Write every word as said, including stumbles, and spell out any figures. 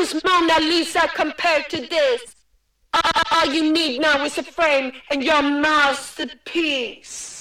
Who's Mona Lisa compared to this? All you need now is a frame and your masterpiece.